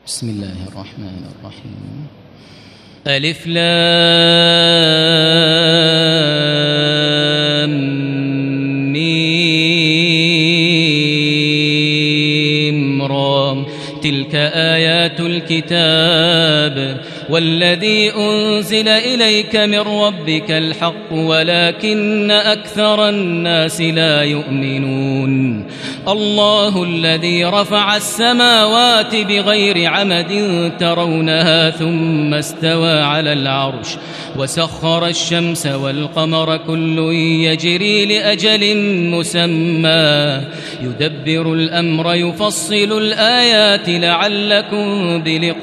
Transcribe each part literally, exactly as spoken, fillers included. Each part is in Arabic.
بسم الله الرحمن الرحيم. ألف لام ميم را، تلك آيات الكتاب والذي أنزل إليك من ربك الحق ولكن أكثر الناس لا يؤمنون. الله الذي رفع السماوات بغير عمد ترونها ثم استوى على العرش وسخر الشمس والقمر كل يجري لأجل مسمى يدبر الأمر يفصل الآيات لعلكم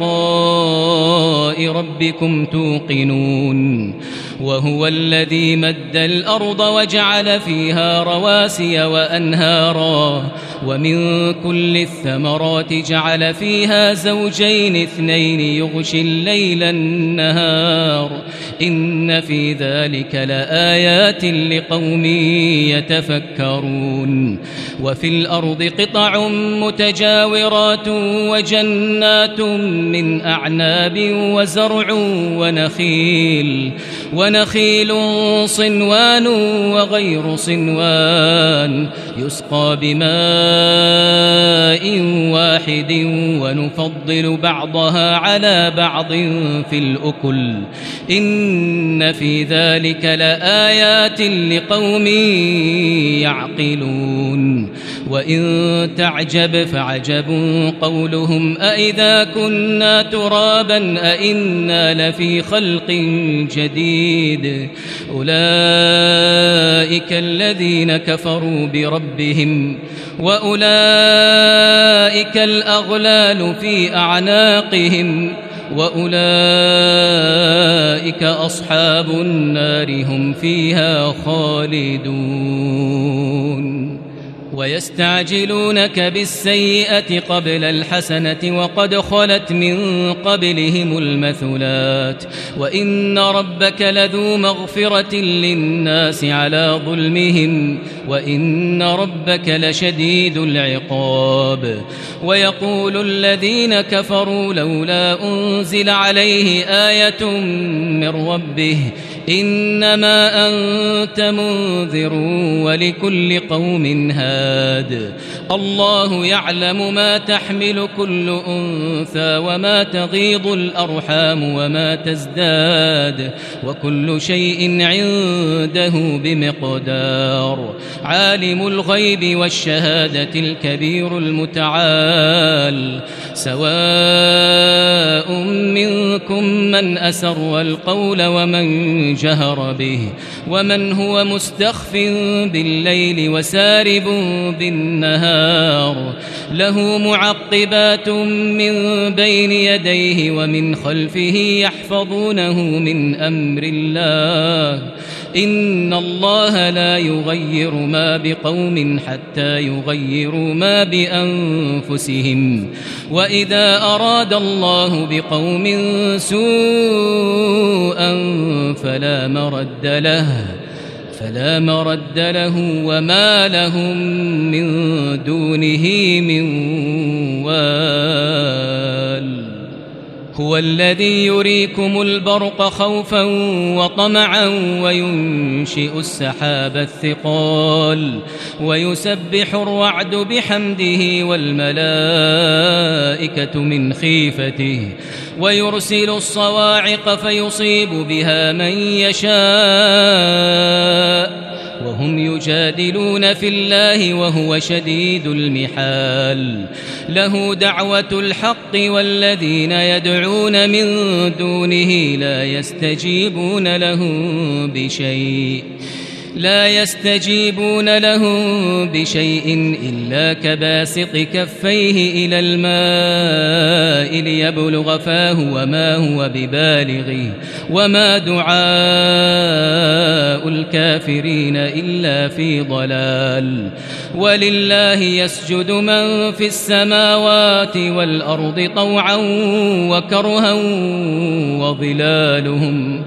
بلقاء ربكم توقنون. وهو الذي مد الأرض وجعل فيها رواسي وأنهارا ومن كل الثمرات جعل فيها زوجين اثنين يغشي الليل النهار إن في ذلك لآيات لقوم يتفكرون. وفي الأرض قطع متجاورات وجنات من أعناب وزرع ونخيل ونخيل صنوان وغير صنوان يسقى بماء واحد ونفضل بعضها على بعض في الأكل إن في ذلك لآيات لقوم يعقلون. وإن تعجب فعجب قولهم أإذا كنا ترابا أإنا لفي خلق جديد أولئك الذين كفروا بربهم وأولئك الأغلال في أعناقهم وأولئك أصحاب النار هم فيها خالدون. ويستعجلونك بالسيئة قبل الحسنة وقد خلت من قبلهم المثلات وإن ربك لذو مغفرة للناس على ظلمهم وإن ربك لشديد العقاب. ويقول الذين كفروا لولا أنزل عليه آية من ربه إنما أنت منذر ولكل قوم هاد. الله يعلم ما تحمل كل أنثى وما تغيض الأرحام وما تزداد وكل شيء عنده بمقدار. عالم الغيب والشهادة الكبير المتعال سواء منكم من أسر القول ومن جهر به ومن هو مستخف بالليل وسارب بالنهار له معقبات من بين يديه ومن خلفه يحفظونه من أمر الله إن الله لا يغير ما بقوم حتى يغيروا ما بأنفسهم وإذا أراد الله بقوم سوءا فلا مرد له فلا مرد له وما لهم من دونه من وال. هو الذي يريكم البرق خوفا وطمعا وينشئ السحاب الثقال ويسبح الرعد بحمده والملائكة من خيفته ويرسل الصواعق فيصيب بها من يشاء وهم يجادلون في الله وهو شديد المحال. له دعوة الحق والذين يدعون من دونه لا يستجيبون لهم بشيء لا يستجيبون لهم بشيء إلا كباسط كفيه إلى الماء ليبلغ فاه وما هو ببالغه وما دعاء الكافرين إلا في ضلال. ولله يسجد من في السماوات والأرض طوعا وكرها وظلالهم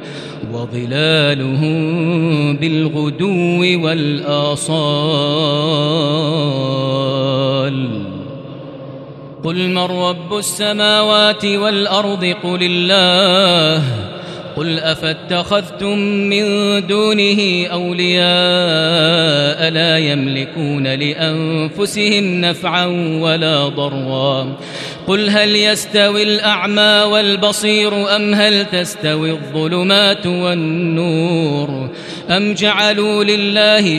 وظلالهم بالغدو والآصال قل من رب السماوات والأرض قل الله قل أفاتخذتم من دونه أولياء لا يملكون لأنفسهم نفعا ولا ضرا قل هل يستوي الأعمى والبصير أم هل تستوي الظلمات والنور أم جعلوا لله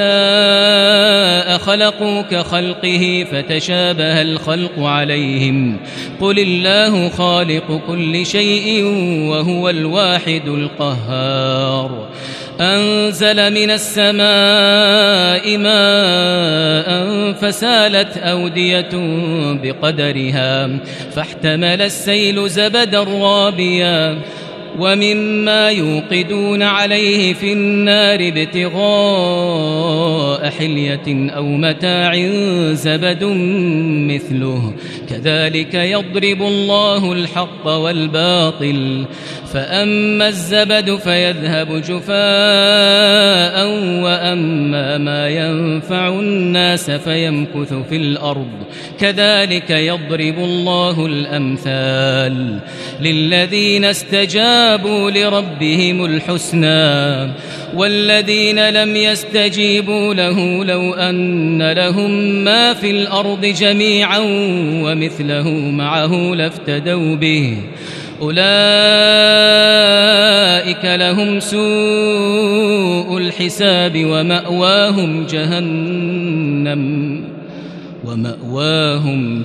شركاء خلقوا كخلقه فتشابه الخلق عليهم قل الله خالق كل شيء وهو الواحد القهار أنزل من السماء ماء فسالت أودية بقدرها فاحتمل السيل زبدا رابيا ومما يوقدون عليه في النار ابتغاء حلية أو متاع زبد مثله كذلك يضرب الله الحق والباطل فأما الزبد فيذهب جفاء وأما ما ينفع الناس فيمكث في الأرض كذلك يضرب الله الأمثال للذين استجابوا لربهم الحسنى والذين لم يستجيبوا له لو أن لهم ما في الأرض جميعا ومثله معه لافتدوا به أولئك لهم سوء الحساب ومأواهم جهنم ومأواهم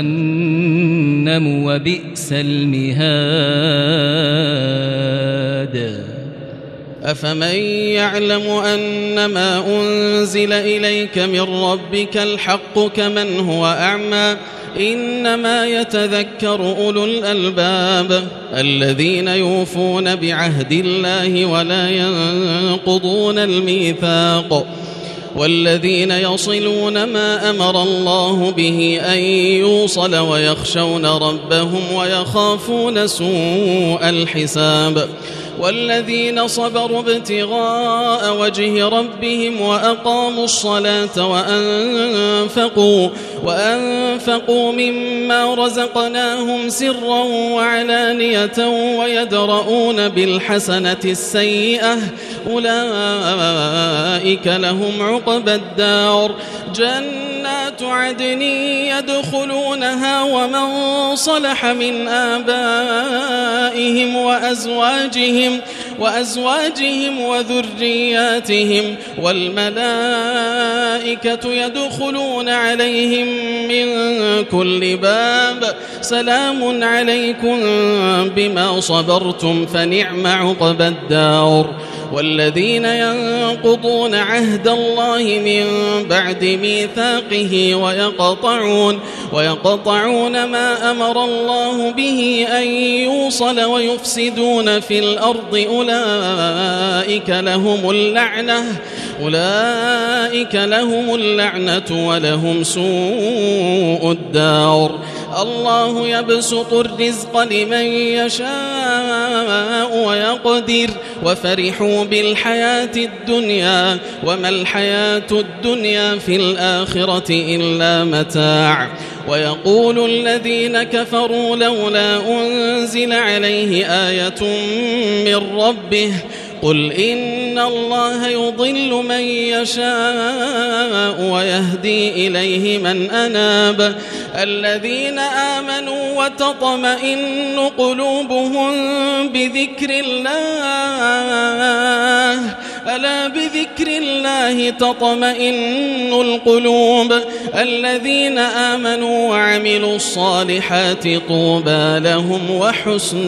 جهنم وبئس المهاد أفمن يعلم أنما أنزل إليك من ربك الحق كمن هو أعمى إنما يتذكر أولو الألباب الذين يوفون بعهد الله ولا ينقضون الميثاق والذين يصلون ما أمر الله به أن يوصل ويخشون ربهم ويخافون سوء الحساب والذين صبروا ابتغاء وجه ربهم وأقاموا الصلاة وأنفقوا, وأنفقوا مما رزقناهم سرا وعلانية ويدرؤون بالحسنة السيئة أولئك لهم عقبى الدار جنات عدن يدخلونها ومن صلح من آبائهم وأزواجهم وأزواجهم وذرياتهم والملائكة يدخلون عليهم من كل باب سلام عليكم بما صبرتم فنعم عقبى الدار والذين ينقضون عهد الله من بعد ميثاقه ويقطعون, ويقطعون ما أمر الله به أن يوصل ويفسدون في الأرض أولئك لهم اللعنة أولئك لهم اللعنة ولهم سوء الدار الله يبسط الرزق لمن يشاء ويقدر وفرحوا بالحياة الدنيا وما الحياة الدنيا في الآخرة إلا متاع ويقول الذين كفروا لولا أنزل عليه آية من ربه قل إن الله يضل من يشاء ويهدي إليه من أناب الذين آمنوا وتطمئن قلوبهم بذكر الله ألا بذكر الله تطمئن القلوب الذين آمنوا وعملوا الصالحات طوبى لهم وحسن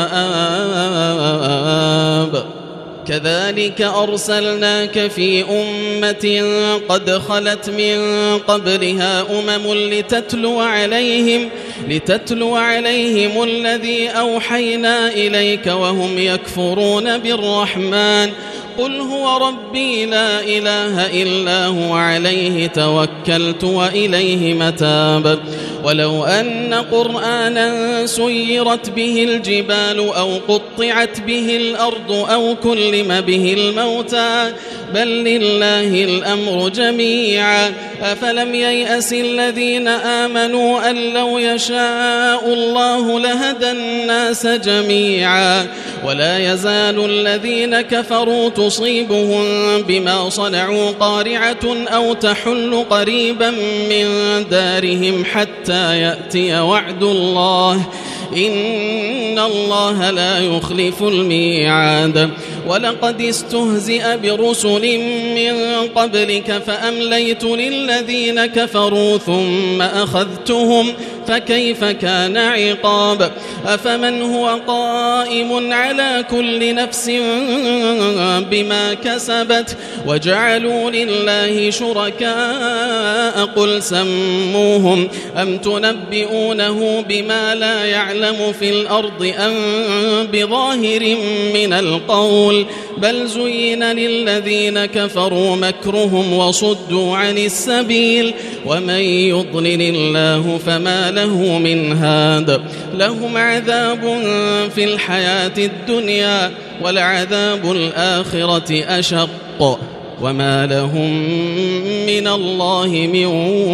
مآب كذلك أرسلناك في أمة قد خلت من قبلها أمم لتتلو عليهم, لتتلو عليهم الذي أوحينا إليك وهم يكفرون بالرحمن قل هو ربي لا إله إلا هو عليه توكلت وإليه متاب ولو أن قرآنا سيرت به الجبال أو قطعت به الأرض أو كلم به الموتى بل لله الأمر جميعا. أفلم ييأس الذين آمنوا أن لو يشاء الله لهدى الناس جميعا ولا يزال الذين كفروا تصيبهم بما صنعوا قارعة أو تحل قريبا من دارهم حتى يأتي وعد الله إن الله لا يخلف الميعاد. ولقد استهزئ برسل من قبلك فأمليت للذين كفروا ثم أخذتهم فكيف كان عقاب. أفمن هو قائم على كل نفس بما كسبت وجعلوا لله شركاء قل سموهم أم تنبئونه بما لا يعلم في الأرض أم بظاهر من القول بل زين للذين كفروا مكرهم وصدوا عن السبيل ومن يضلل الله فما له من هاد. لهم عذاب في الحياة الدنيا ولعذاب الآخرة أشق وما لهم من الله من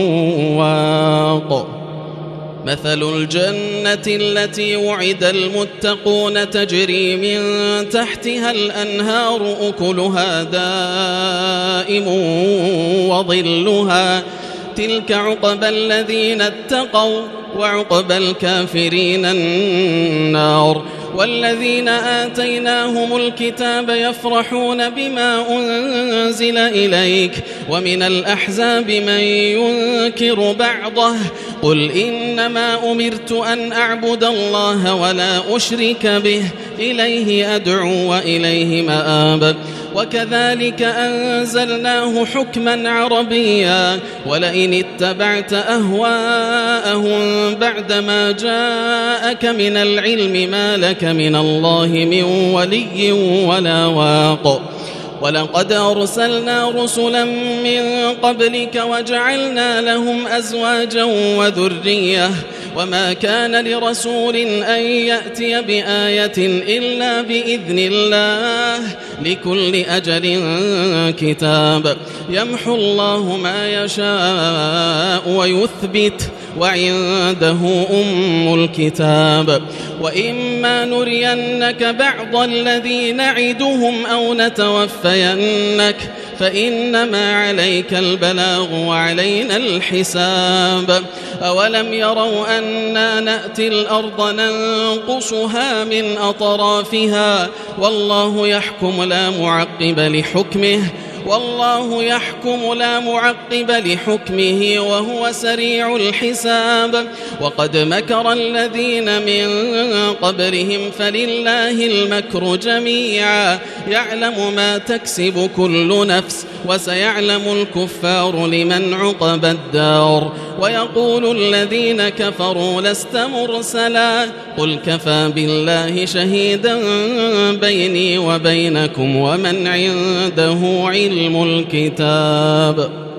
واق. مثل الجنة التي وعد المتقون تجري من تحتها الأنهار أكلها دائم وظلها تلك عقبى الذين اتقوا وعقبى الكافرين النار. والذين آتيناهم الكتاب يفرحون بما أنزل إليك ومن الأحزاب من ينكر بعضه قل إنما أمرت أن أعبد الله ولا أشرك به إليه أدعو وإليه مآب. وكذلك أنزلناه حكما عربيا ولئن اتبعت أهواءهم بعدما جاءك من العلم ما لك من الله من ولي ولا واق. ولقد أرسلنا رسلا من قبلك وجعلنا لهم أزواجا وذرية وما كان لرسول أن يأتي بآية إلا بإذن الله لكل أجل كتاب. يمحو الله ما يشاء ويثبت وعنده أم الكتاب. وإما نرينك بعض الذي نعدهم أو نتوفينك فإنما عليك البلاغ وعلينا الحساب. أولم يروا أنا نأتي الأرض ننقصها من أطرافها والله يحكم لا معقب لحكمه والله يحكم لا معقب لحكمه وهو سريع الحساب. وقد مكر الذين من قبلهم فلله المكر جميعا يعلم ما تكسب كل نفس وسيعلم الكفار لمن عقبى الدار. ويقول الذين كفروا لست مرسلا قل كفى بالله شهيدا بيني وبينكم ومن عنده علم الكتاب.